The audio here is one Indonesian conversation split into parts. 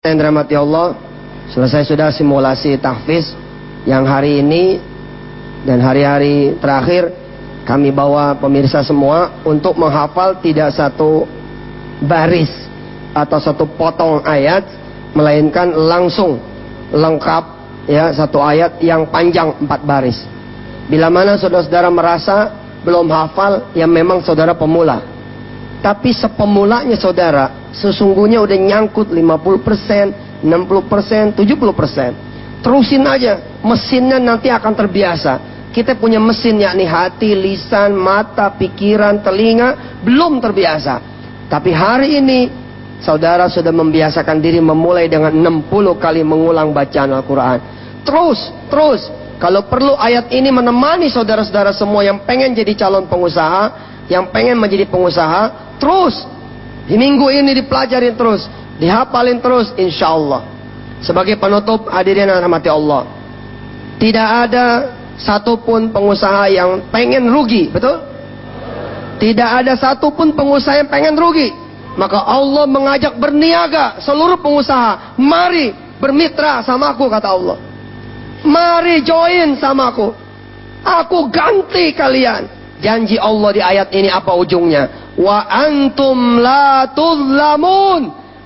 Yang dirahmati Allah, selesai sudah simulasi tahfiz yang hari ini dan hari-hari terakhir kami bawa pemirsa semua untuk menghafal tidak satu baris atau satu potong ayat, melainkan langsung lengkap ya, satu ayat yang panjang 4 baris. Bila mana saudara-saudara merasa belum hafal, ya memang saudara pemula. Tapi sepemulanya saudara, sesungguhnya udah nyangkut 50%, 60%, 70%. Terusin aja, mesinnya nanti akan terbiasa. Kita punya mesin yakni hati, lisan, mata, pikiran, telinga belum terbiasa. Tapi hari ini saudara sudah membiasakan diri memulai dengan 60 kali mengulang bacaan Al-Quran. Terus kalau perlu ayat ini menemani saudara-saudara semua yang pengen jadi calon pengusaha, yang pengen menjadi pengusaha. Terus di minggu ini dipelajarin terus, dihafalin terus, insya Allah. Sebagai penutup, hadirin yang dirahmati Allah, tidak ada satupun pengusaha yang pengen rugi, betul? Tidak ada satupun pengusaha yang pengen rugi. Maka Allah mengajak berniaga seluruh pengusaha. Mari bermitra sama aku, kata Allah. Mari join sama aku. Aku ganti kalian. Janji Allah di ayat ini apa ujungnya? Wa antum la tuzlamun.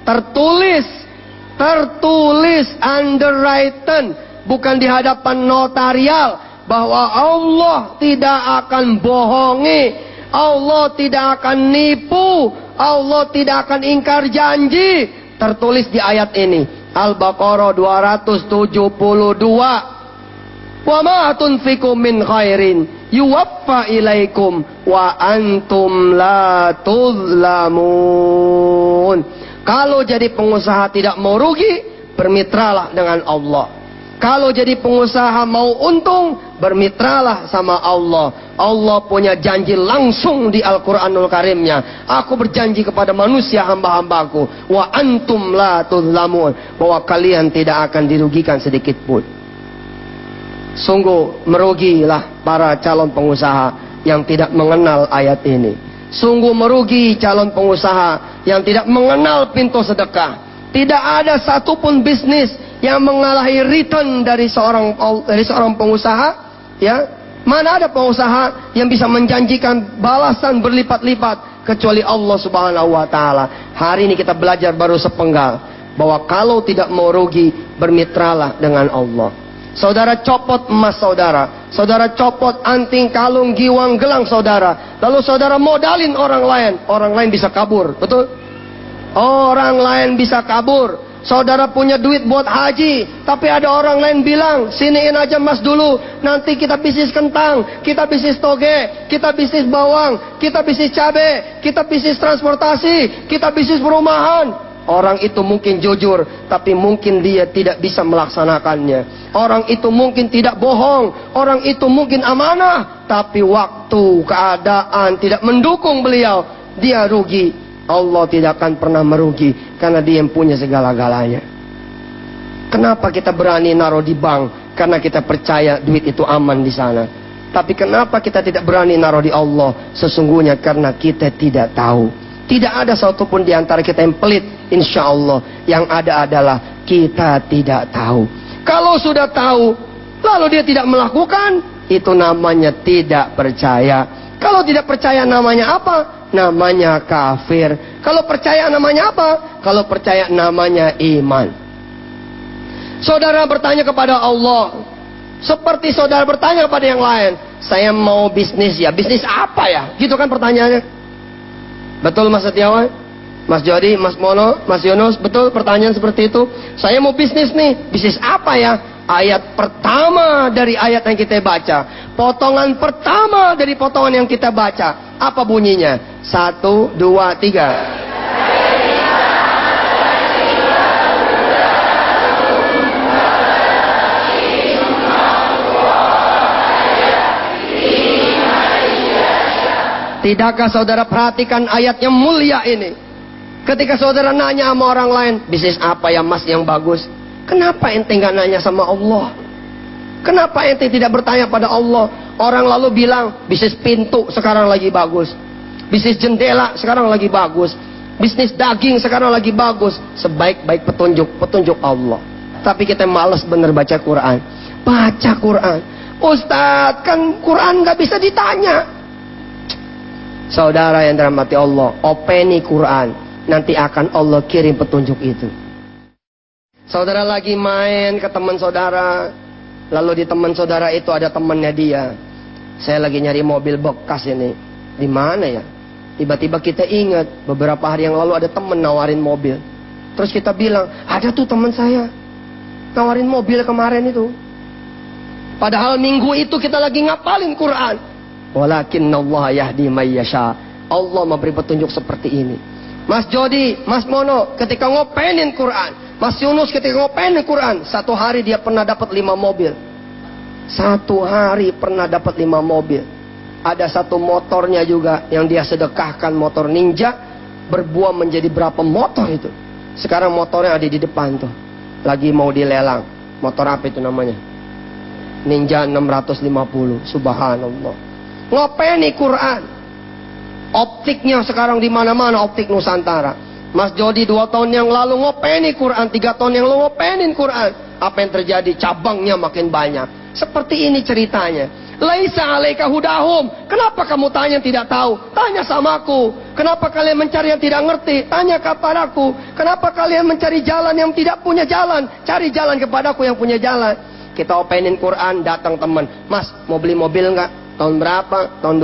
Tertulis underwritten, bukan di hadapan notarial, bahwa Allah tidak akan bohongi, Allah tidak akan nipu, Allah tidak akan ingkar janji. Tertulis di ayat ini, Al-Baqarah 272. Wa ma tunfiqu min khairin yuwaffa ilaikum wa antum la tuzlamun. Kalau jadi pengusaha tidak mau rugi, bermitralah dengan Allah. Kalau jadi pengusaha mau untung, bermitralah sama Allah. Allah punya janji langsung di Al-Quranul Karimnya. Aku berjanji kepada manusia hamba-hambaku, wa antum la tuzlamun, bahwa kalian tidak akan dirugikan sedikit pun. Sungguh merugilah para calon pengusaha yang tidak mengenal ayat ini. Sungguh merugi calon pengusaha yang tidak mengenal pintu sedekah. Tidak ada satupun bisnis yang mengalahi return dari seorang pengusaha, ya. Mana ada pengusaha yang bisa menjanjikan balasan berlipat-lipat kecuali Allah Subhanahu wa taala. Hari ini kita belajar baru sepenggal bahwa kalau tidak mau rugi, bermitralah dengan Allah. Saudara copot emas saudara, saudara copot anting, kalung, giwang, gelang saudara, lalu saudara modalin orang lain bisa kabur, betul? Orang lain bisa kabur. Saudara punya duit buat haji, tapi ada orang lain bilang, siniin aja emas dulu, nanti kita bisnis kentang, kita bisnis toge, kita bisnis bawang, kita bisnis cabai, kita bisnis transportasi, kita bisnis perumahan. Orang itu mungkin jujur, tapi mungkin dia tidak bisa melaksanakannya. Orang itu mungkin tidak bohong, orang itu mungkin amanah, tapi waktu, keadaan tidak mendukung beliau, dia rugi. Allah tidak akan pernah merugi, karena dia yang punya segala-galanya. Kenapa kita berani naruh di bank? Karena kita percaya duit itu aman di sana. Tapi kenapa kita tidak berani naruh di Allah? Sesungguhnya karena kita tidak tahu. Tidak ada satupun di antara kita yang pelit, insya Allah. Yang ada adalah kita tidak tahu. Kalau sudah tahu, lalu dia tidak melakukan, itu namanya tidak percaya. Kalau tidak percaya namanya apa? Namanya kafir. Kalau percaya namanya apa? Kalau percaya namanya iman. Saudara bertanya kepada Allah, seperti saudara bertanya kepada yang lain, saya mau bisnis ya, bisnis apa ya? Gitu kan pertanyaannya. Betul Mas Setiawan, Mas Jody, Mas Mono, Mas Yunus, betul pertanyaan seperti itu. Saya mau bisnis nih, bisnis apa ya? Ayat pertama dari ayat yang kita baca, potongan pertama dari potongan yang kita baca, apa bunyinya? 1, 2, 3. Tidakkah saudara perhatikan ayat yang mulia ini? Ketika saudara nanya sama orang lain, bisnis apa ya mas yang bagus? Kenapa ente gak nanya sama Allah? Kenapa ente tidak bertanya pada Allah? Orang lalu bilang, bisnis pintu sekarang lagi bagus, bisnis jendela sekarang lagi bagus. Bisnis daging sekarang lagi bagus. Sebaik-baik petunjuk Allah. Tapi kita malas bener baca Quran. Baca Quran. Ustadz, kan Quran gak bisa ditanya. Saudara yang dirahmati Allah, openi Quran. Nanti akan Allah kirim petunjuk itu. Saudara lagi main ke teman saudara. Lalu di teman saudara itu ada temannya dia. Saya lagi nyari mobil bekas ini. Di mana ya? Tiba-tiba kita ingat beberapa hari yang lalu ada teman nawarin mobil. Terus kita bilang, ada tuh teman saya nawarin mobil kemarin itu. Padahal minggu itu kita lagi ngapalin Quran. Walakinnallaha yahdi may yasha. Allah memberi petunjuk seperti ini. Mas Jody, Mas Mono ketika ngopenin Quran, Mas Yunus ketika ngopenin Quran, satu hari dia pernah dapat 5 mobil. Satu hari pernah dapat 5 mobil. Ada satu motornya juga yang dia sedekahkan, motor Ninja, berbuah menjadi berapa motor itu. Sekarang motornya ada di depan tuh, lagi mau dilelang. Motor apa itu namanya? Ninja 650. Subhanallah. Ngopeni Quran. Optiknya sekarang di mana-mana, optik Nusantara. Mas Jody 2 tahun yang lalu ngopeni Quran, 3 tahun yang lalu ngopenin Quran. Apa yang terjadi? Cabangnya makin banyak. Seperti ini ceritanya. Laisa alaika hudahum. Kenapa kamu tanya tidak tahu? Tanya sama aku. Kenapa kalian mencari yang tidak ngerti? Tanya kepadaku. Kenapa kalian mencari jalan yang tidak punya jalan? Cari jalan kepadaku yang punya jalan. Kita openin Quran, datang teman. Mas, mau beli mobil nggak? Tahun berapa? Tahun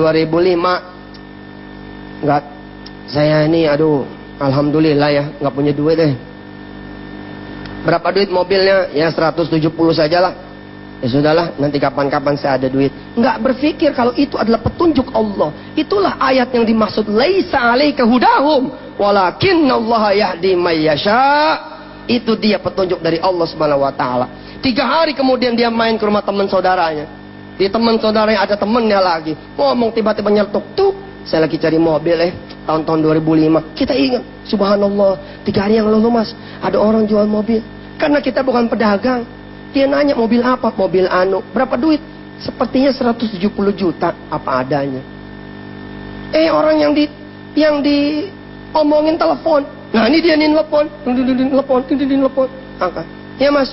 2005. Nggak. Saya ini, alhamdulillah ya, nggak punya duit deh. Berapa duit mobilnya? Ya 170 sajalah. Ya sudahlah, nanti kapan-kapan saya ada duit. Nggak berpikir kalau itu adalah petunjuk Allah. Itulah ayat yang dimaksud. Laisa alaika hudahum, walakinnallaha yahdi may yasha. Itu dia petunjuk dari Allah Subhanahu wa taala. 3 hari kemudian dia main ke rumah teman saudaranya. Di teman saudaranya ada temannya lagi. Ngomong tiba-tiba nyeletuk, tuh saya lagi cari mobil tahun-tahun 2005. Kita ingat, subhanallah, 3 hari yang lalu Mas, ada orang jual mobil. Karena kita bukan pedagang. Dia nanya mobil apa? Mobil berapa duit? Sepertinya 170 juta, apa adanya. Orang yang omongin telepon. Nah ini dia telepon, angkat. Ya Mas,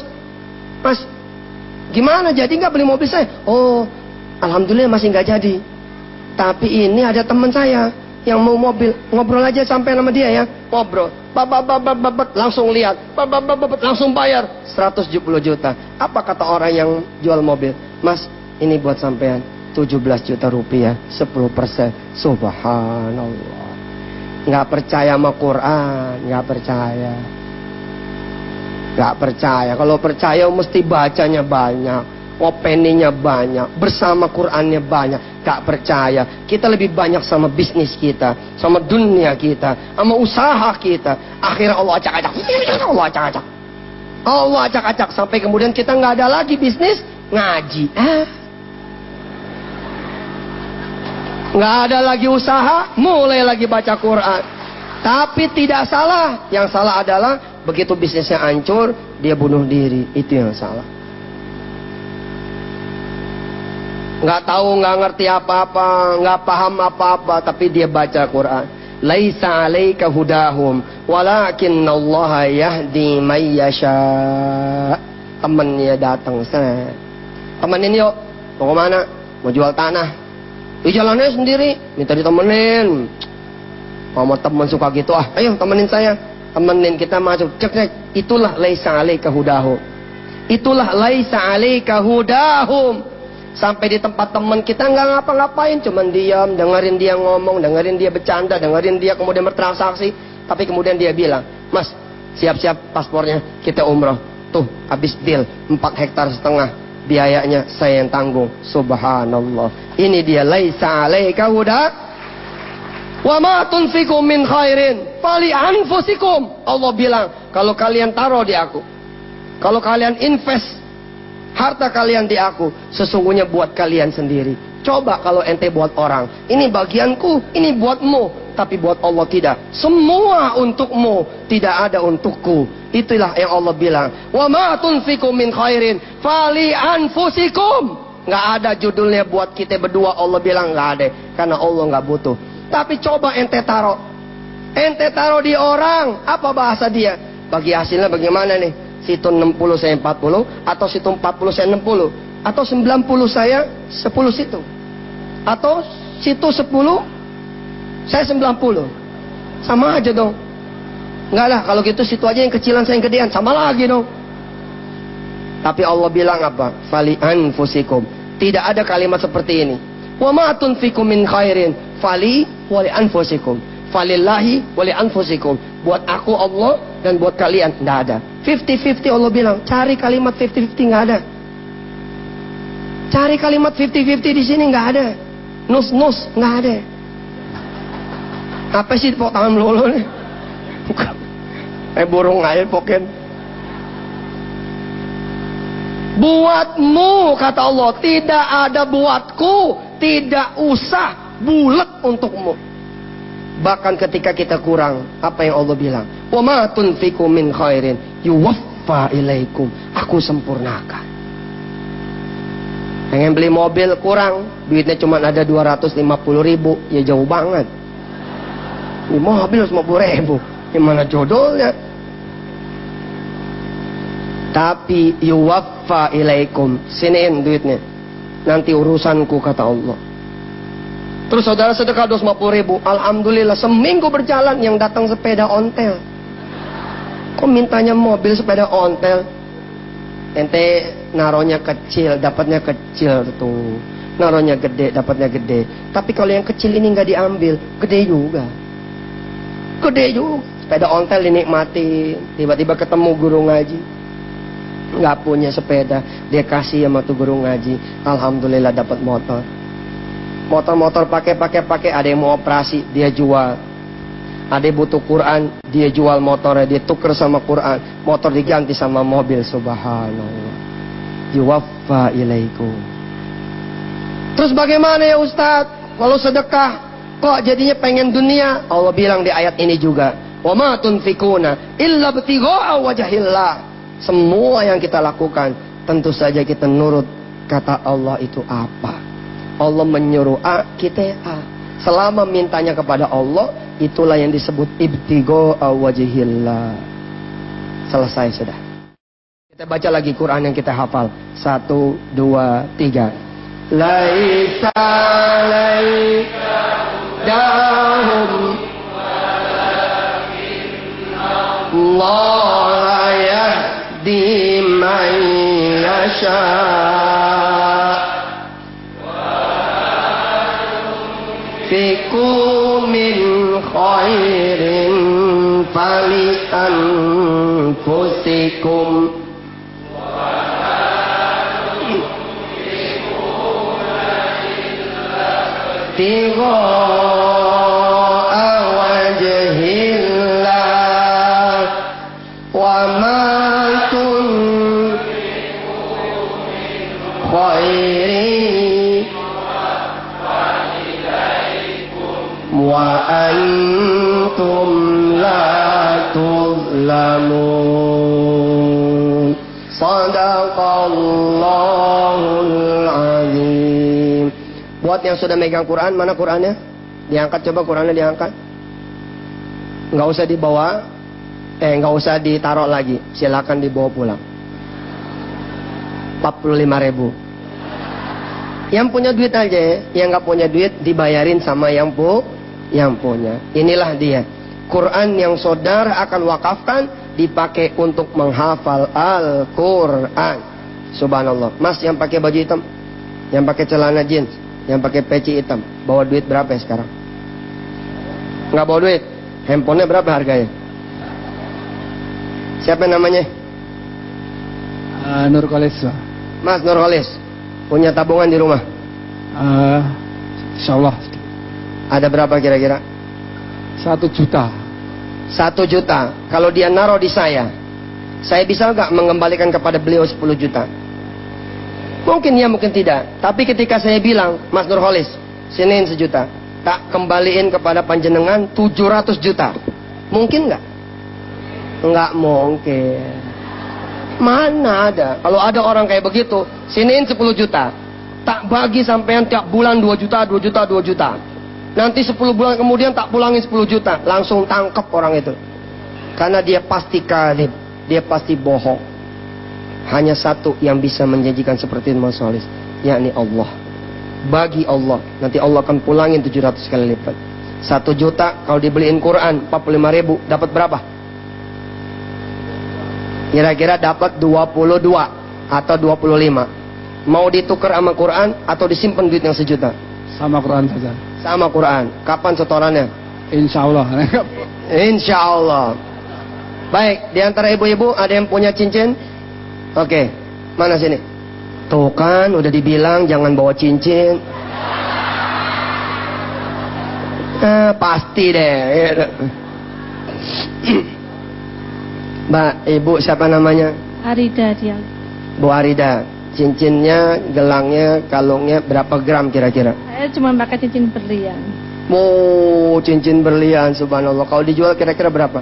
gimana jadi nggak beli mobil saya? Oh, alhamdulillah masih nggak jadi. Tapi ini ada teman saya yang mau mobil, ngobrol aja sampai sama dia ya, ngobrol. Langsung lihat, langsung bayar 170 juta. Apa kata orang yang jual mobil? Mas, ini buat sampean 17 juta rupiah, 10%. Subhanallah. Nggak percaya sama Quran, nggak percaya. Nggak percaya. Kalau percaya mesti bacanya banyak, openinya banyak, bersama Qurannya banyak. Gak percaya. Kita lebih banyak sama bisnis kita, sama dunia kita, sama usaha kita. Akhirnya Allah acak-acak. Allah acak-acak sampai kemudian kita nggak ada lagi bisnis, ngaji. Nggak ada lagi usaha, mulai lagi baca Quran. Tapi tidak salah. Yang salah adalah begitu bisnisnya hancur, dia bunuh diri. Itu yang salah. Nggak tahu, nggak ngerti apa-apa, nggak paham apa-apa, tapi dia baca Quran. Laisa alaika hudahum, walakinnallaha yahdi may yasha. Temennya datang, temenin yuk. Mau kemana? Mau jual tanah. Di jalannya sendiri, minta ditemenin. Mama temen suka gitu, ayo temenin saya. Temenin, kita masuk, cek. Itulah laisa alaika hudahum. Itulah laisa alaika hudahum. Sampai di tempat teman kita nggak ngapa-ngapain, cuman diam, dengerin dia ngomong, dengerin dia bercanda, dengerin dia kemudian bertransaksi. Tapi kemudian dia bilang, Mas, siap-siap paspornya, kita umroh. Tuh, habis deal 4,5 hektar, biayanya saya yang tanggung. Subhanallah. Ini dia laisa alaika huda wa ma tunfiqu min khairin fali anfusikum. Allah bilang, kalau kalian taruh di aku, kalau kalian invest harta kalian di aku, sesungguhnya buat kalian sendiri. Coba kalau ente buat orang, ini bagianku, ini buatmu. Tapi buat Allah tidak. Semua untukmu, tidak ada untukku. Itulah yang Allah bilang. Wa ma tunfiqu min khairin fali anfusikum. Nggak ada judulnya buat kita berdua. Allah bilang nggak ada, karena Allah nggak butuh. Tapi coba ente taruh. Ente taruh di orang, apa bahasa dia? Bagi hasilnya bagaimana nih? Situ 60 saya 40, atau situ 40 saya 60, atau 90 saya 10 situ, atau situ 10 saya 90. Sama aja dong. Enggak lah, kalau gitu situ aja yang kecilan saya yang gedean, sama lagi dong. Tapi Allah bilang apa? Fali anfusikum. Tidak ada kalimat seperti ini. Wa ma tunfiqu min khairin fali wa li anfusikum. Falillahi wa li anfusikum. Buat aku Allah dan buat kalian. Tidak ada. 50-50 Allah bilang. Cari kalimat 50-50, nggak ada. Cari kalimat 50-50 di sini nggak ada. Nus-nus nggak ada. Apa sih pok tangan melulu nih? Burung air poken. Buatmu, kata Allah, tidak ada buatku, tidak usah bulat untukmu. Bahkan ketika kita kurang, apa yang Allah bilang? Wa ma tunfiqu min khairin yuwaffa ilaikum. Aku sempurnakan. Pengen beli mobil kurang, duitnya cuma ada 250 ribu, ya jauh banget. Ini mobil 50 ribu, gimana jodohnya? Tapi yuwaffa ilaikum, siniin duitnya, nanti urusanku, kata Allah. Terus saudara sedekah 250 ribu, alhamdulillah seminggu berjalan yang datang sepeda ontel. Kok mintanya mobil sepeda ontel? Ente naronya kecil, dapatnya kecil tuh. Naronya gede, dapatnya gede. Tapi kalau yang kecil ini nggak diambil, gede juga. Gede juga. Sepeda ontel dinikmati. Tiba-tiba ketemu guru ngaji, nggak punya sepeda, dia kasih sama tuh guru ngaji. Alhamdulillah dapat motor. Motor-motor pakai. Ada yang mau operasi, dia jual. Ada yang butuh Quran, dia jual motornya, dia tuker sama Quran. Motor diganti sama mobil, subhanallah. Yuwaffa ilaikum. Terus bagaimana ya Ustaz? Kalau sedekah, kok jadinya pengen dunia? Allah bilang di ayat ini juga. Wa ma tunfikuna illa btigha'a wajhillah. Semua yang kita lakukan, tentu saja kita nurut kata Allah itu apa. Allah menyuruh A, kita A. Selama mintanya kepada Allah, itulah yang disebut ibtigha'a wajhillah. Selesai sudah. Kita baca lagi Quran yang kita hafal. 1, 2, 3. Laisa alaika dahum Allah yahdi man yasha. Fikum min khairin fali anfusikum. Tigha'a wajhillah wa ma tunfiqu min khairin wa antum la tuzlamun. Sadaqallahul azim. Buat yang sudah megang Quran, mana Qurannya? Diangkat, coba Qurannya diangkat. Nggak usah dibawa, nggak usah ditaruh lagi. Silakan dibawa pulang. 45 ribu. Yang punya duit aja, yang nggak punya duit dibayarin sama yang punya. Inilah dia. Quran yang saudara akan wakafkan dipakai untuk menghafal Al-Quran. Subhanallah. Mas yang pakai baju hitam, yang pakai celana jeans, yang pakai peci hitam, bawa duit berapa ya sekarang? Nggak bawa duit? Handphonenya berapa harganya? Siapa namanya? Nurholis. Mas Nurholis, punya tabungan di rumah? Insyaallah. Ada berapa kira-kira? 1 juta. 1 juta. Kalau dia naruh di saya bisa nggak mengembalikan kepada beliau 10 juta? Mungkin ya, mungkin tidak. Tapi ketika saya bilang, Mas Nurholis, siniin 1 juta, tak kembaliin kepada panjenengan 700 juta. Mungkin nggak? Nggak mungkin. Mana ada? Kalau ada orang kayak begitu, siniin 10 juta, tak bagi sampean tiap bulan 2 juta, 2 juta, 2 juta. Nanti 10 bulan kemudian tak pulangin 10 juta. Langsung tangkap orang itu. Karena dia pasti kadhib. Dia pasti bohong. Hanya satu yang bisa menjanjikan seperti itu Mas Solis, yakni Allah. Bagi Allah, nanti Allah akan pulangin 700 kali lipat. 1 juta kalau dibeliin Quran 45.000 dapat berapa? Kira-kira dapat 22 atau 25. Mau ditukar sama Quran atau disimpan duit yang 1 juta? Sama Quran saja. Sama Quran. Kapan setorannya? Insya Allah. Insya Allah. Baik, di antara ibu-ibu ada yang punya cincin? Oke, mana sini? Tuh kan, udah dibilang jangan bawa cincin. Pasti deh. Mbak, ibu siapa namanya? Arida dia. Bu Arida. Cincinnya, gelangnya, kalungnya berapa gram kira-kira? Saya cuma pakai cincin berlian. Oh, cincin berlian, subhanallah. Kalau dijual kira-kira berapa?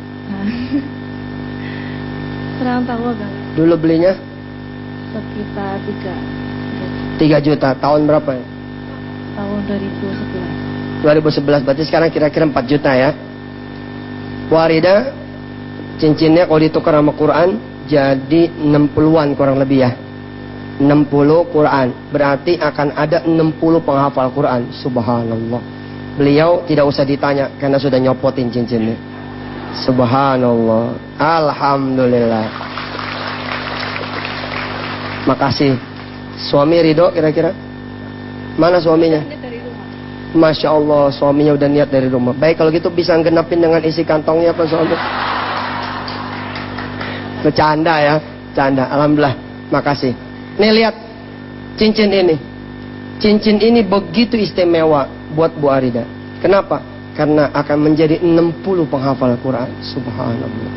Kurang tahu agak. Dulu belinya? Sekitar 3 juta. Tahun berapa ya? Tahun 2011. 2011, berarti sekarang kira-kira 4 juta ya. Warida, cincinnya kalau ditukar sama Quran jadi 60-an kurang lebih ya. 60 Quran, berarti akan ada 60 penghafal Quran. Subhanallah. Beliau tidak usah ditanya karena sudah nyopotin cincinnya. Subhanallah. Alhamdulillah. Makasih. Suami ridho kira-kira? Mana suaminya? Masya Allah, suaminya udah niat dari rumah. Baik, kalau gitu bisa genapin dengan isi kantongnya apa suami? Bercanda ya, canda. Alhamdulillah, makasih. Nih lihat cincin ini. Cincin ini begitu istimewa buat Bu Arida. Kenapa? Karena akan menjadi 60 penghafal Quran. Subhanallah.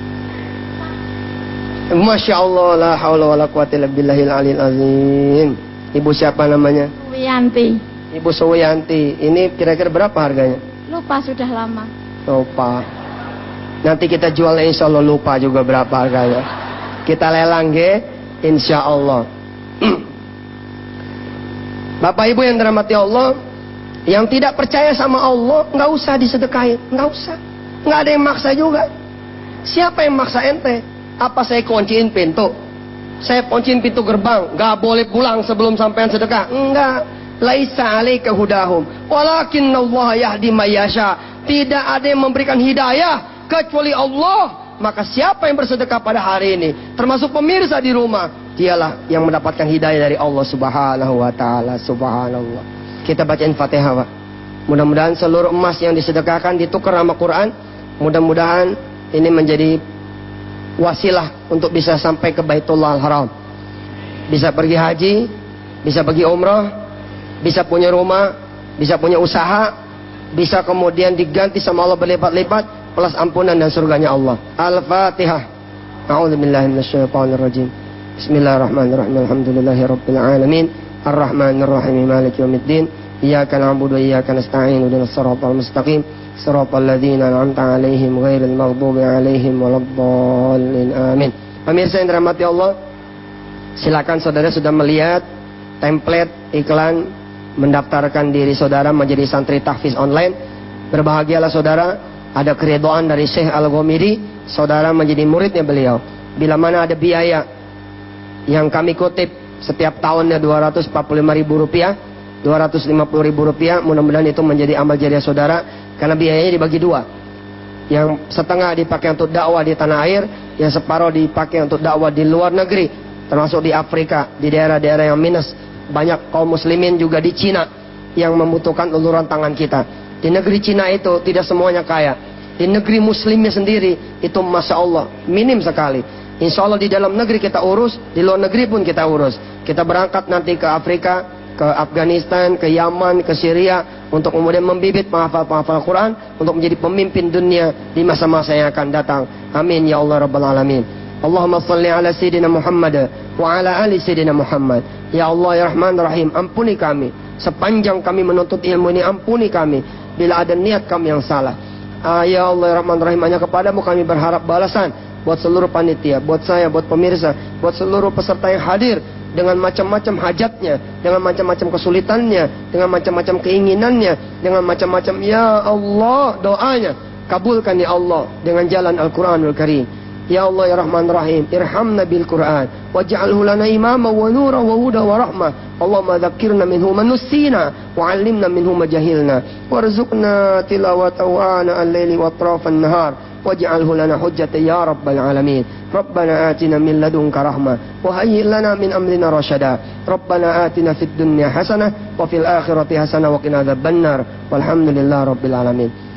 Masya Allah, la haula wa la quwata illa billahil aliyil azim. Ibu siapa namanya? Wiyanti. Ibu Suwiyanti. Ini kira-kira berapa harganya? Lupa sudah lama. Lupa. Nanti kita jualnya insya Allah lupa juga berapa harganya. Kita lelang ge, insya Allah. Bapak Ibu yang dirahmati Allah, yang tidak percaya sama Allah nggak usah disedekahin, nggak usah. Nggak ada yang maksa juga. Siapa yang maksa ente? Apa saya kunciin pintu? Saya kunciin pintu gerbang, nggak boleh pulang sebelum sampean sedekah? Enggak. Laisa alaika hudahum, walakinnallaha yahdi may yasha. Tidak ada yang memberikan hidayah kecuali Allah. Maka siapa yang bersedekah pada hari ini, termasuk pemirsa di rumah, dialah yang mendapatkan hidayah dari Allah Subhanahu wa taala. Subhanallah. Kita bacain Fatihah, Pak. Mudah-mudahan seluruh emas yang disedekahkan ditukar sama Quran. Mudah-mudahan ini menjadi wasilah untuk bisa sampai ke Baitullah Al-Haram. Bisa pergi haji, bisa pergi umrah, bisa punya rumah, bisa punya usaha, bisa kemudian diganti sama Allah berlipat-lipat plus ampunan dan surganya Allah. Al-Fatihah. A'udzubillahi minasyaitonirrajim. Bismillahirrahmanirrahim. Alhamdulillahirabbil alamin. Arrahmanirrahim. Maliki yaumiddin. Iyyaka na'budu wa iyyaka nasta'in. Ihdinas siratal mustaqim. Siratal ladzina an'amta 'alaihim ghairil maghdubi 'alaihim waladdallin. Amin. Pemirsa yang dirahmati Allah, silakan saudara sudah melihat template iklan mendaftarkan diri saudara menjadi santri tahfiz online. Berbahagialah saudara, ada keridhaan dari Syekh Al-Ghamidi, saudara menjadi muridnya beliau. Bila mana ada biaya yang kami kutip setiap tahunnya Rp245.000, Rp250.000, mudah-mudahan itu menjadi amal jariah saudara, karena biayanya dibagi dua. Yang setengah dipakai untuk dakwah di tanah air, yang separuh dipakai untuk dakwah di luar negeri, termasuk di Afrika, di daerah-daerah yang minus. Banyak kaum muslimin juga di Cina yang membutuhkan uluran tangan kita. Di negeri Cina itu tidak semuanya kaya. Di negeri muslimnya sendiri itu Masya Allah minim sekali. Insya Allah di dalam negeri kita urus, di luar negeri pun kita urus. Kita berangkat nanti ke Afrika, ke Afghanistan, ke Yaman, ke Syria, untuk kemudian membibit penghafal-penghafal Quran, untuk menjadi pemimpin dunia di masa-masa yang akan datang. Amin ya Allah Rabbal Alamin. Allahumma salli ala Sayyidina Muhammad wa ala ali Sayyidina Muhammad. Ya Allah ya Rahman Rahim, ampuni kami. Sepanjang kami menuntut ilmu ini, ampuni kami bila ada niat kami yang salah. Ya Allah ya Rahman Rahim, hanya kepadamu kami berharap balasan. Buat seluruh panitia, buat saya, buat pemirsa, buat seluruh peserta yang hadir dengan macam-macam hajatnya, dengan macam-macam kesulitannya, dengan macam-macam keinginannya, dengan macam-macam ya Allah doanya. Kabulkan ya Allah dengan jalan Al-Quranul Karim. Ya Allah ya Rahman Rahim, irhamna bil Quran waj'alhu lana imama wa nura wa huda wa rahmah. Allahumma dzakkirna minhu ma nusina wa 'allimna minhu ma jahilna warzuqna tilawatahu ana al-laili wa atrafan nahar waj'alhu lana hujjatan ya rabbal alamin. Rabbana atina min ladunka rahmah wa hayyi' lana min amrina rasyada. Rabbana atina fid dunya hasanah wa fil akhirati hasanah wa qina adzabannar. Walhamdulillahi rabbil alamin.